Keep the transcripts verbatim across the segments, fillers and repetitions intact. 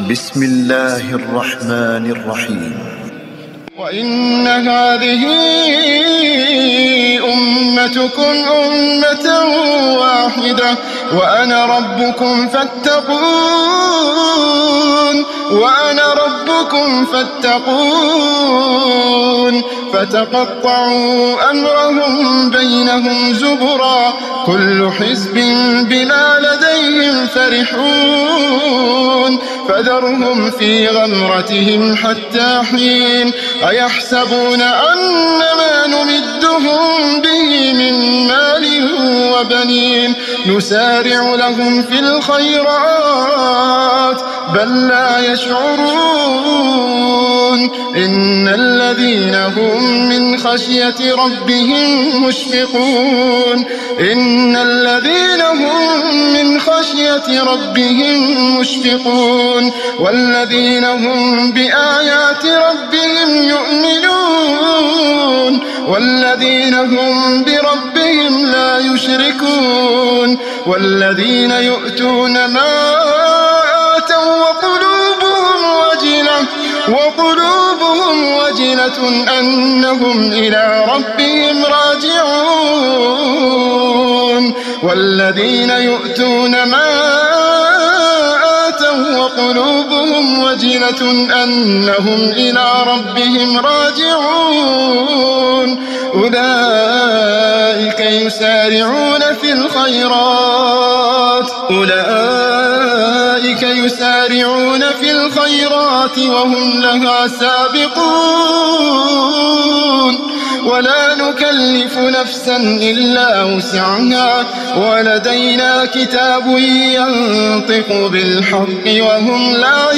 بسم الله الرحمن الرحيم. وإن هذه أمتكم أمة واحدة وأنا ربكم فاتقون وأنا ربكم فاتقون فتقطعوا أمرهم بينهم زبرا كل حزب بما لديهم فرحون فذرهم في غمرتهم حتى حين أيحسبون أن ما نمدهم به من مال وبنين نسارع لهم في الخيرات بل لا يشعرون إن الذين هم من خشية ربهم مشفقون إن الذين هم من خشية ربهم مشفقون والذين هم بآيات ربهم يؤمنون والذين هم بربهم لا يشركون والذين يؤتون ما آتوا وقلوبهم وجلة وقلوبهم وجلة أنهم إلى ربهم راجعون والذين يؤتون ما آتوا وقلوبهم وجلة أنهم إلى ربهم راجعون أولئك يسارعون في الخيرات أولئك يسارعون في الخيرات وهم لها سابقون ولا نكلف نفسا إلا وسعها ولدينا كتاب ينطق بالحق وهم لا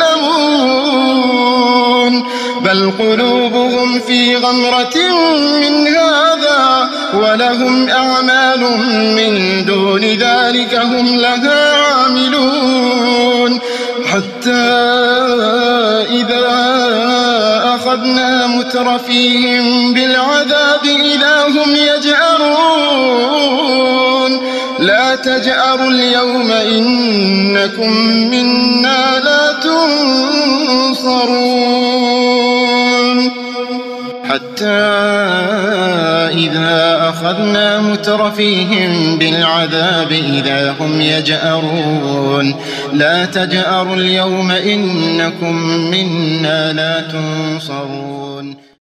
يظلمون بل قلوبهم في غمرة من هذا ولهم أعمال من دون ذلك هم لها عاملون حتى إذا أخذنا مترفيهم بالعذاب إذا هم يجأرون لا تجأروا اليوم إنكم منا لا تنصرون حتى إذا أخذنا مترفيهم بالعذاب إذا هم يجأرون لا تجأروا اليوم إنكم منا لا تنصرون.